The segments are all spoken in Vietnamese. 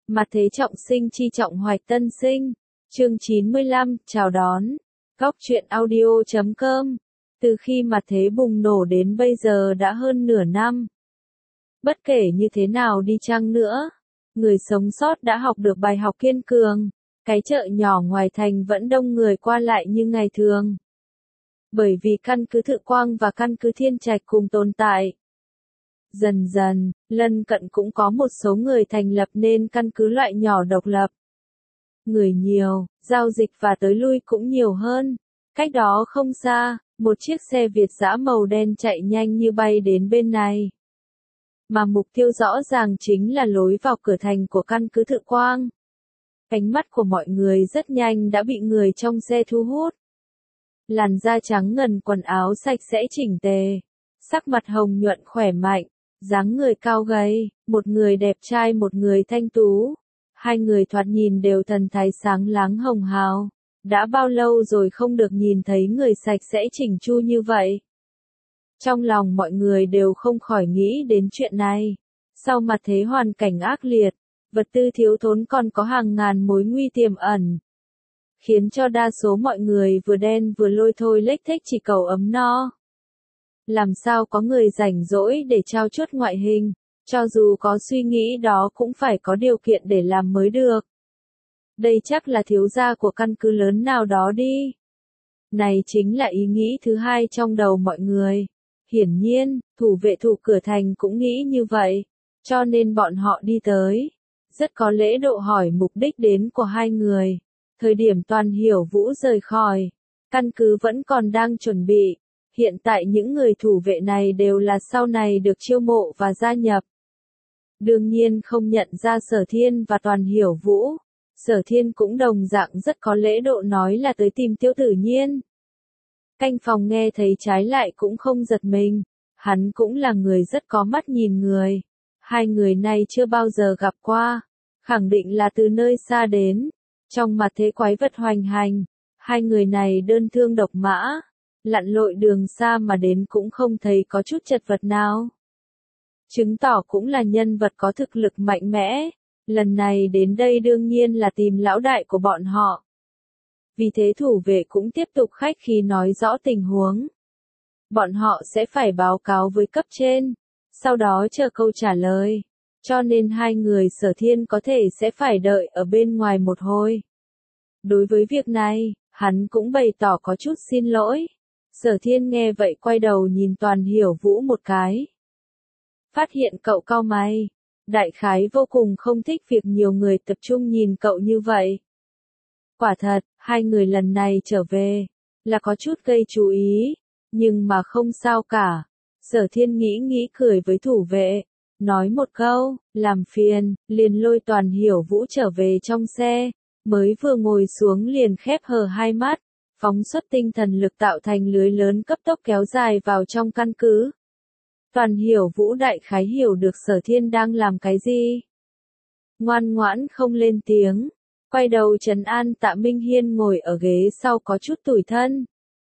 Mặt thế trọng sinh chi trọng hoạch tân sinh. Chương 95, chào đón. Góc truyện audio.com. Từ khi mặt thế bùng nổ đến bây giờ đã hơn nửa năm. Bất kể như thế nào đi chăng nữa, người sống sót đã học được bài học kiên cường. Cái chợ nhỏ ngoài thành vẫn đông người qua lại như ngày thường. Bởi vì căn cứ Thự Quang và căn cứ Thiên Trạch cùng tồn tại. Dần dần, lân cận cũng có một số người thành lập nên căn cứ loại nhỏ độc lập. Người nhiều, giao dịch và tới lui cũng nhiều hơn. Cách đó không xa, một chiếc xe Việt dã màu đen chạy nhanh như bay đến bên này. Mà mục tiêu rõ ràng chính là lối vào cửa thành của căn cứ Thự Quang. Ánh mắt của mọi người rất nhanh đã bị người trong xe thu hút. Làn da trắng ngần, quần áo sạch sẽ chỉnh tề, sắc mặt hồng nhuận khỏe mạnh, dáng người cao gầy, một người đẹp trai một người thanh tú. Hai người thoạt nhìn đều thần thái sáng láng hồng hào. Đã bao lâu rồi không được nhìn thấy người sạch sẽ chỉnh chu như vậy. Trong lòng mọi người đều không khỏi nghĩ đến chuyện này. Sau mặt thế hoàn cảnh ác liệt, vật tư thiếu thốn còn có hàng ngàn mối nguy tiềm ẩn. Khiến cho đa số mọi người vừa đen vừa lôi thôi lếch thếch chỉ cầu ấm no. Làm sao có người rảnh rỗi để trau chuốt ngoại hình, cho dù có suy nghĩ đó cũng phải có điều kiện để làm mới được. Đây chắc là thiếu gia của căn cứ lớn nào đó đi. Này chính là ý nghĩ thứ hai trong đầu mọi người. Hiển nhiên, thủ vệ thủ cửa thành cũng nghĩ như vậy, cho nên bọn họ đi tới. Rất có lễ độ hỏi mục đích đến của hai người. Thời điểm Toàn Hiểu Vũ rời khỏi, căn cứ vẫn còn đang chuẩn bị. Hiện tại những người thủ vệ này đều là sau này được chiêu mộ và gia nhập. Đương nhiên không nhận ra Sở Thiên và Toàn Hiểu Vũ. Sở Thiên cũng đồng dạng rất có lễ độ nói là tới tìm Tiêu Tử Nhiên. Canh phòng nghe thấy trái lại cũng không giật mình. Hắn cũng là người rất có mắt nhìn người. Hai người này chưa bao giờ gặp qua. Khẳng định là từ nơi xa đến. Trong mặt thế quái vật hoành hành, hai người này đơn thương độc mã. Lặn lội đường xa mà đến cũng không thấy có chút chật vật nào. Chứng tỏ cũng là nhân vật có thực lực mạnh mẽ. Lần này đến đây đương nhiên là tìm lão đại của bọn họ. Vì thế thủ vệ cũng tiếp tục khách khí nói rõ tình huống. Bọn họ sẽ phải báo cáo với cấp trên, sau đó chờ câu trả lời. Cho nên hai người Sở Thiên có thể sẽ phải đợi ở bên ngoài một hồi. Đối với việc này, hắn cũng bày tỏ có chút xin lỗi. Sở Thiên nghe vậy quay đầu nhìn Toàn Hiểu Vũ một cái. Phát hiện cậu cau mày. Đại khái vô cùng không thích việc nhiều người tập trung nhìn cậu như vậy. Quả thật, hai người lần này trở về, là có chút gây chú ý, nhưng mà không sao cả. Sở Thiên nghĩ cười với thủ vệ, nói một câu, làm phiền, liền lôi Toàn Hiểu Vũ trở về trong xe, mới vừa ngồi xuống liền khép hờ hai mắt, phóng xuất tinh thần lực tạo thành lưới lớn cấp tốc kéo dài vào trong căn cứ. Toàn Hiểu Vũ đại khái hiểu được Sở Thiên đang làm cái gì. Ngoan ngoãn không lên tiếng, quay đầu trấn an Tạ Minh Hiên ngồi ở ghế sau có chút tủi thân.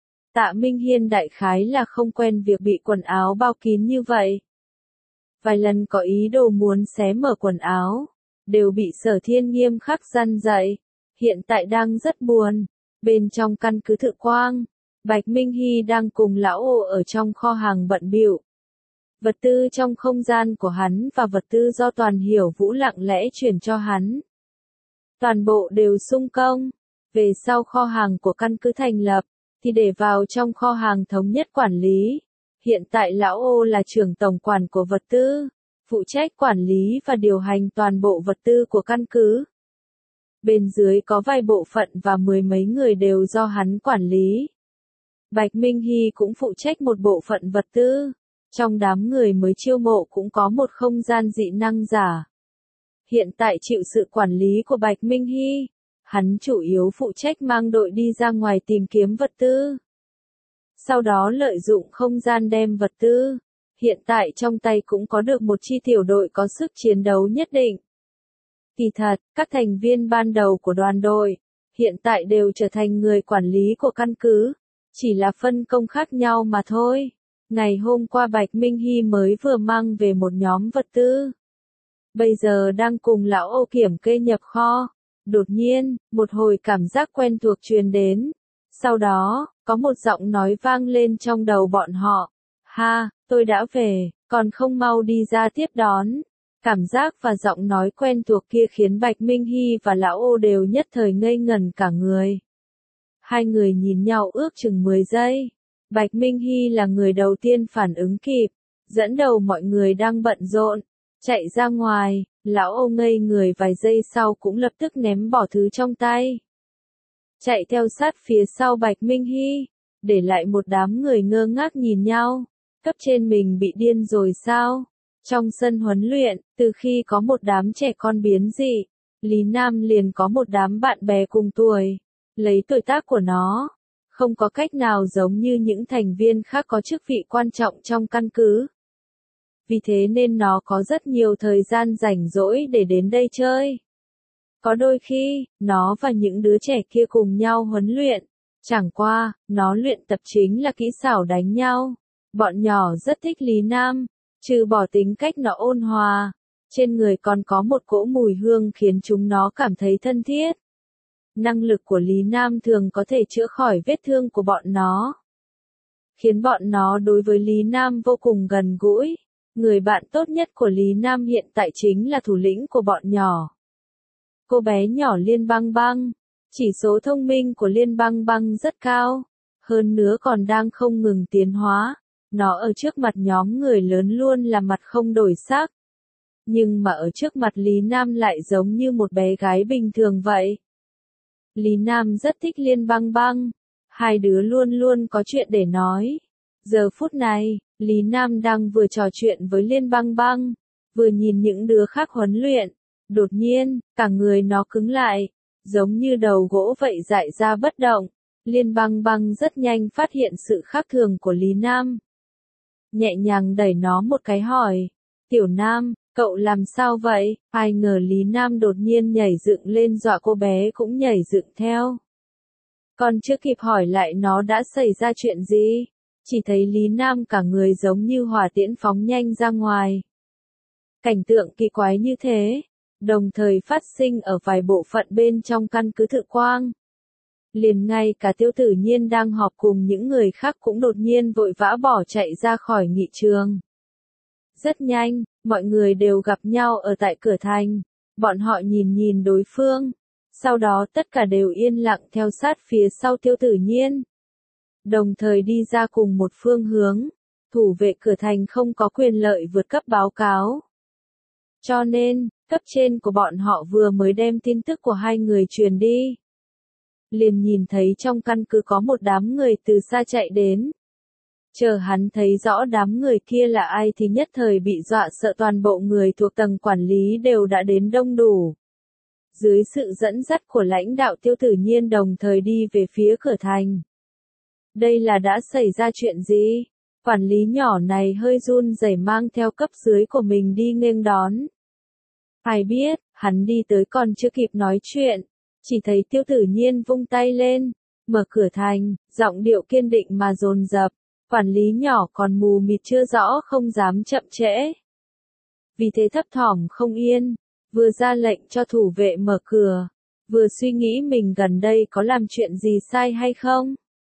Tạ Minh Hiên đại khái là không quen việc bị quần áo bao kín như vậy. Vài lần có ý đồ muốn xé mở quần áo, đều bị Sở Thiên nghiêm khắc răn dạy. Hiện tại đang rất buồn. Bên trong căn cứ Thự Quang, Bạch Minh Hy đang cùng lão Ô ở trong kho hàng bận bịu. Vật tư trong không gian của hắn và vật tư do Toàn Hiểu Vũ lặng lẽ chuyển cho hắn. Toàn bộ đều sung công. Về sau kho hàng của căn cứ thành lập, thì để vào trong kho hàng thống nhất quản lý. Hiện tại lão Ô là trưởng tổng quản của vật tư, phụ trách quản lý và điều hành toàn bộ vật tư của căn cứ. Bên dưới có vài bộ phận và mười mấy người đều do hắn quản lý. Bạch Minh Hy cũng phụ trách một bộ phận vật tư. Trong đám người mới chiêu mộ cũng có một không gian dị năng giả. Hiện tại chịu sự quản lý của Bạch Minh Hy, hắn chủ yếu phụ trách mang đội đi ra ngoài tìm kiếm vật tư. Sau đó lợi dụng không gian đem vật tư. Hiện tại trong tay cũng có được một chi tiểu đội có sức chiến đấu nhất định. Kỳ thật, các thành viên ban đầu của đoàn đội, hiện tại đều trở thành người quản lý của căn cứ. Chỉ là phân công khác nhau mà thôi. Ngày hôm qua Bạch Minh Hy mới vừa mang về một nhóm vật tư. bây giờ đang cùng lão Âu kiểm kê nhập kho. Đột nhiên, một hồi cảm giác quen thuộc truyền đến. Sau đó, có một giọng nói vang lên trong đầu bọn họ. Ha, tôi đã về, còn không mau đi ra tiếp đón. Cảm giác và giọng nói quen thuộc kia khiến Bạch Minh Hy và lão Ô đều nhất thời ngây ngẩn cả người. Hai người nhìn nhau ước chừng 10 giây. Bạch Minh Hy là người đầu tiên phản ứng kịp, dẫn đầu mọi người đang bận rộn, chạy ra ngoài, lão Âu ngây người vài giây sau cũng lập tức ném bỏ thứ trong tay. Chạy theo sát phía sau Bạch Minh Hy, để lại một đám người ngơ ngác nhìn nhau, cấp trên mình bị điên rồi sao? Trong sân huấn luyện, từ khi có một đám trẻ con biến dị, Lý Nam liền có một đám bạn bè cùng tuổi, lấy tuổi tác của nó, không có cách nào giống như những thành viên khác có chức vị quan trọng trong căn cứ. Vì thế nên nó có rất nhiều thời gian rảnh rỗi để đến đây chơi. Có đôi khi, nó và những đứa trẻ kia cùng nhau huấn luyện. Chẳng qua, nó luyện tập chính là kỹ xảo đánh nhau. Bọn nhỏ rất thích Lý Nam, trừ bỏ tính cách nó ôn hòa. Trên người còn có một cỗ mùi hương khiến chúng nó cảm thấy thân thiết. Năng lực của Lý Nam thường có thể chữa khỏi vết thương của bọn nó, khiến bọn nó đối với Lý Nam vô cùng gần gũi. Người bạn tốt nhất của Lý Nam hiện tại chính là thủ lĩnh của bọn nhỏ. Cô bé nhỏ Liên Băng Băng. Chỉ số thông minh của Liên Băng Băng rất cao, hơn nữa còn đang không ngừng tiến hóa. Nó ở trước mặt nhóm người lớn luôn là mặt không đổi sắc. Nhưng mà ở trước mặt Lý Nam lại giống như một bé gái bình thường vậy. Lý Nam rất thích Liên Băng Băng. Hai đứa luôn luôn có chuyện để nói. Giờ phút này, Lý Nam đang vừa trò chuyện với Liên Băng Băng, vừa nhìn những đứa khác huấn luyện. Đột nhiên, cả người nó cứng lại, giống như đầu gỗ vậy dại ra bất động. Liên Băng Băng rất nhanh phát hiện sự khác thường của Lý Nam. Nhẹ nhàng đẩy nó một cái hỏi. Tiểu Nam, cậu làm sao vậy? Ai ngờ Lý Nam đột nhiên nhảy dựng lên dọa cô bé cũng nhảy dựng theo. Còn chưa kịp hỏi lại nó đã xảy ra chuyện gì, chỉ thấy Lý Nam cả người giống như hỏa tiễn phóng nhanh ra ngoài. Cảnh tượng kỳ quái như thế, đồng thời phát sinh ở vài bộ phận bên trong căn cứ Thự Quang. Liền ngay cả Tiêu Tử Nhiên đang họp cùng những người khác cũng đột nhiên vội vã bỏ chạy ra khỏi nghị trường. Rất nhanh, mọi người đều gặp nhau ở tại cửa thành. Bọn họ nhìn nhìn đối phương. Sau đó tất cả đều yên lặng theo sát phía sau Tiêu Tử Nhiên. Đồng thời đi ra cùng một phương hướng. Thủ vệ cửa thành không có quyền lợi vượt cấp báo cáo. Cho nên, cấp trên của bọn họ vừa mới đem tin tức của hai người truyền đi. Liền nhìn thấy trong căn cứ có một đám người từ xa chạy đến. Chờ hắn thấy rõ đám người kia là ai thì nhất thời bị dọa sợ, toàn bộ người thuộc tầng quản lý đều đã đến đông đủ. Dưới sự dẫn dắt của lãnh đạo Tiêu Tử Nhiên đồng thời đi về phía cửa thành. Đây là đã xảy ra chuyện gì? Quản lý nhỏ này hơi run rẩy mang theo cấp dưới của mình đi nghênh đón. Ai biết, hắn đi tới còn chưa kịp nói chuyện, chỉ thấy Tiêu Tử Nhiên vung tay lên, mở cửa thành, giọng điệu kiên định mà dồn dập. Quản lý nhỏ còn mù mịt chưa rõ không dám chậm trễ. Vì thế thấp thỏm không yên, vừa ra lệnh cho thủ vệ mở cửa, vừa suy nghĩ mình gần đây có làm chuyện gì sai hay không.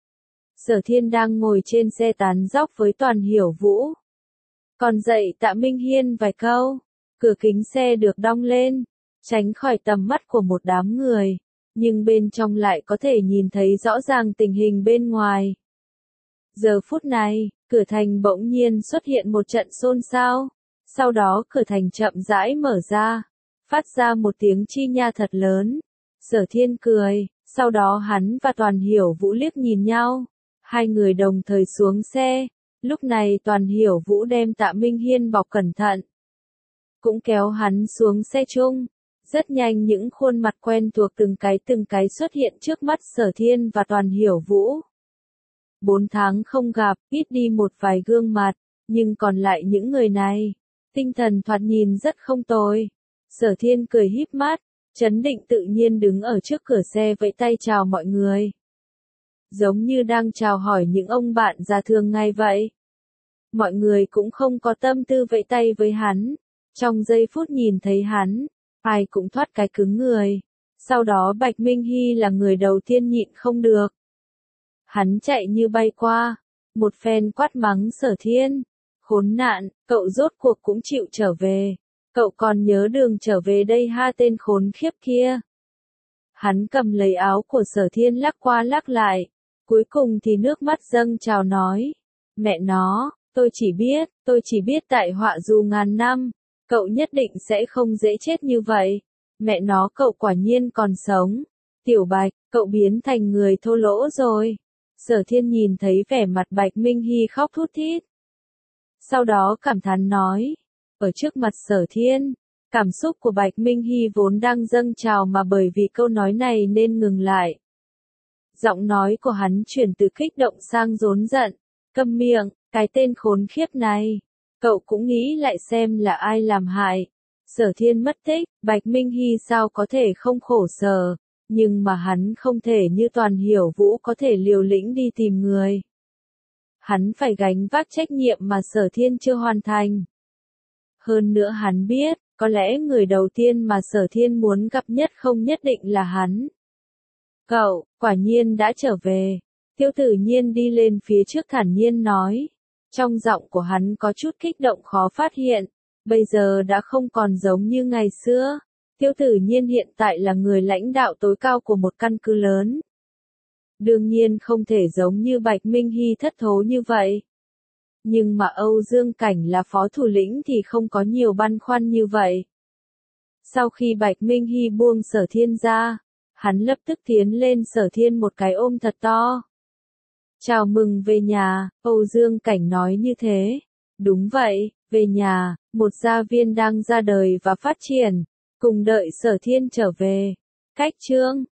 Sở Thiên đang ngồi trên xe tán dóc với Toàn Hiểu Vũ. Còn dạy Tạ Minh Hiên vài câu, cửa kính xe được đong lên, tránh khỏi tầm mắt của một đám người, nhưng bên trong lại có thể nhìn thấy rõ ràng tình hình bên ngoài. Giờ phút này, cửa thành bỗng nhiên xuất hiện một trận xôn xao, sau đó cửa thành chậm rãi mở ra, phát ra một tiếng chi nha thật lớn. Sở Thiên cười, sau đó hắn và Toàn Hiểu Vũ liếc nhìn nhau, hai người đồng thời xuống xe. Lúc này Toàn Hiểu Vũ đem Tạ Minh Hiên bọc cẩn thận, cũng kéo hắn xuống xe chung. Rất nhanh những khuôn mặt quen thuộc từng cái xuất hiện trước mắt Sở Thiên và Toàn Hiểu Vũ. 4 tháng không gặp, ít đi một vài gương mặt, nhưng còn lại những người này, tinh thần thoạt nhìn rất không tồi. Sở Thiên cười híp mắt, trấn định tự nhiên đứng ở trước cửa xe vẫy tay chào mọi người. Giống như đang chào hỏi những ông bạn già thường ngày vậy. Mọi người cũng không có tâm tư vẫy tay với hắn, Trong giây phút nhìn thấy hắn, ai cũng thoát cái cứng người. Sau đó Bạch Minh Hy là người đầu tiên nhịn không được. Hắn chạy như bay qua, một phen quát mắng Sở Thiên. Khốn nạn, cậu rốt cuộc cũng chịu trở về. Cậu còn nhớ đường trở về đây ha, tên khốn khiếp kia. Hắn cầm lấy áo của Sở Thiên lắc qua lắc lại. Cuối cùng thì nước mắt dâng trào nói. Mẹ nó, tôi chỉ biết tại họa dù ngàn năm, cậu nhất định sẽ không dễ chết như vậy. Mẹ nó, cậu quả nhiên còn sống. Tiểu Bạch, cậu biến thành người thô lỗ rồi. Sở Thiên nhìn thấy vẻ mặt Bạch Minh Hy khóc thút thít. Sau đó cảm thán nói. Ở trước mặt Sở Thiên, cảm xúc của Bạch Minh Hy vốn đang dâng trào mà bởi vì câu nói này nên ngừng lại. Giọng nói của hắn chuyển từ kích động sang rốn giận. Câm miệng, cái tên khốn khiếp này. Cậu cũng nghĩ lại xem là ai làm hại. Sở Thiên mất tích, Bạch Minh Hy sao có thể không khổ sở. Nhưng mà hắn không thể như Toàn Hiểu Vũ có thể liều lĩnh đi tìm người. Hắn phải gánh vác trách nhiệm mà Sở Thiên chưa hoàn thành. Hơn nữa hắn biết, có lẽ người đầu tiên mà Sở Thiên muốn gặp nhất không nhất định là hắn. Cậu, quả nhiên đã trở về. Tiêu Tử Nhiên đi lên phía trước thản nhiên nói. Trong giọng của hắn có chút kích động khó phát hiện. Bây giờ đã không còn giống như ngày xưa. Tiêu Tử Nhiên hiện tại là người lãnh đạo tối cao của một căn cứ lớn. Đương nhiên không thể giống như Bạch Minh Hy thất thố như vậy. Nhưng mà Âu Dương Cảnh là phó thủ lĩnh thì không có nhiều băn khoăn như vậy. Sau khi Bạch Minh Hy buông Sở Thiên ra, hắn lập tức tiến lên Sở Thiên một cái ôm thật to. Chào mừng về nhà, Âu Dương Cảnh nói như thế. Đúng vậy, về nhà, một gia viên đang ra đời và phát triển, cùng đợi Sở Thiên trở về. Cách chương